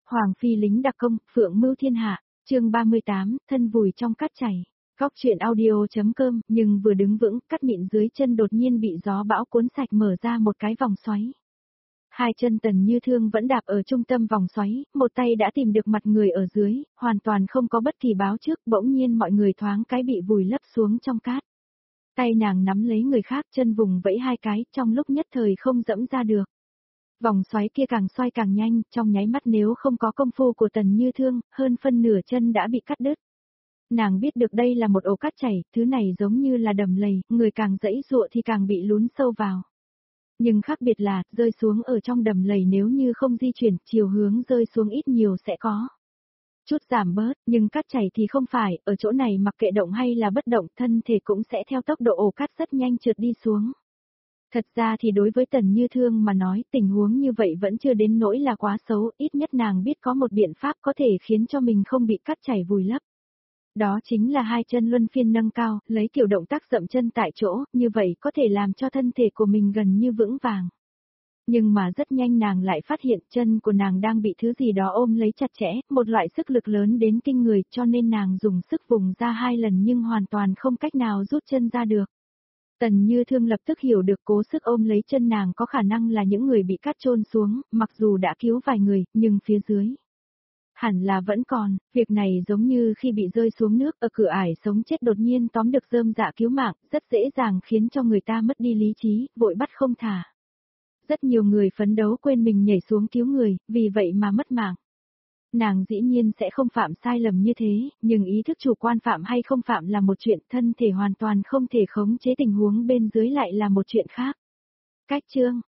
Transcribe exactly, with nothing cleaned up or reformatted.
Hoàng phi lính đặc công, phượng mưu thiên hạ, chương ba mươi tám, thân vùi trong cát chảy. Góc truyện audio.com, nhưng vừa đứng vững, cát mịn dưới chân đột nhiên bị gió bão cuốn sạch mở ra một cái vòng xoáy. Hai chân Tần Như Thương vẫn đạp ở trung tâm vòng xoáy, một tay đã tìm được mặt người ở dưới, hoàn toàn không có bất kỳ báo trước, bỗng nhiên mọi người thoáng cái bị vùi lấp xuống trong cát. Tay nàng nắm lấy người khác, chân vùng vẫy hai cái, trong lúc nhất thời không dẫm ra được. Vòng xoáy kia càng xoay càng nhanh, trong nháy mắt nếu không có công phu của Tần Như Thương, hơn phân nửa chân đã bị cắt đứt. Nàng biết được đây là một ổ cát chảy, thứ này giống như là đầm lầy, người càng dẫy dụa thì càng bị lún sâu vào. Nhưng khác biệt là, rơi xuống ở trong đầm lầy nếu như không di chuyển, chiều hướng rơi xuống ít nhiều sẽ có chút giảm bớt, nhưng cát chảy thì không phải, ở chỗ này mặc kệ động hay là bất động, thân thể cũng sẽ theo tốc độ ổ cát rất nhanh trượt đi xuống. Thật ra thì đối với Tần Như Thương mà nói, tình huống như vậy vẫn chưa đến nỗi là quá xấu, ít nhất nàng biết có một biện pháp có thể khiến cho mình không bị cát chảy vùi lấp. Đó chính là hai chân luân phiên nâng cao, lấy kiểu động tác dậm chân tại chỗ, như vậy có thể làm cho thân thể của mình gần như vững vàng. Nhưng mà rất nhanh nàng lại phát hiện chân của nàng đang bị thứ gì đó ôm lấy chặt chẽ, một loại sức lực lớn đến kinh người, cho nên nàng dùng sức vùng ra hai lần nhưng hoàn toàn không cách nào rút chân ra được. Tần Như Thương lập tức hiểu được cố sức ôm lấy chân nàng có khả năng là những người bị cát chôn xuống, mặc dù đã cứu vài người, nhưng phía dưới hẳn là vẫn còn, việc này giống như khi bị rơi xuống nước ở cửa ải sống chết đột nhiên tóm được rơm rạ cứu mạng, rất dễ dàng khiến cho người ta mất đi lý trí, vội bắt không thả. Rất nhiều người phấn đấu quên mình nhảy xuống cứu người, vì vậy mà mất mạng. Nàng dĩ nhiên sẽ không phạm sai lầm như thế, nhưng ý thức chủ quan phạm hay không phạm là một chuyện, thân thể hoàn toàn không thể khống chế tình huống bên dưới lại là một chuyện khác. Cách chương,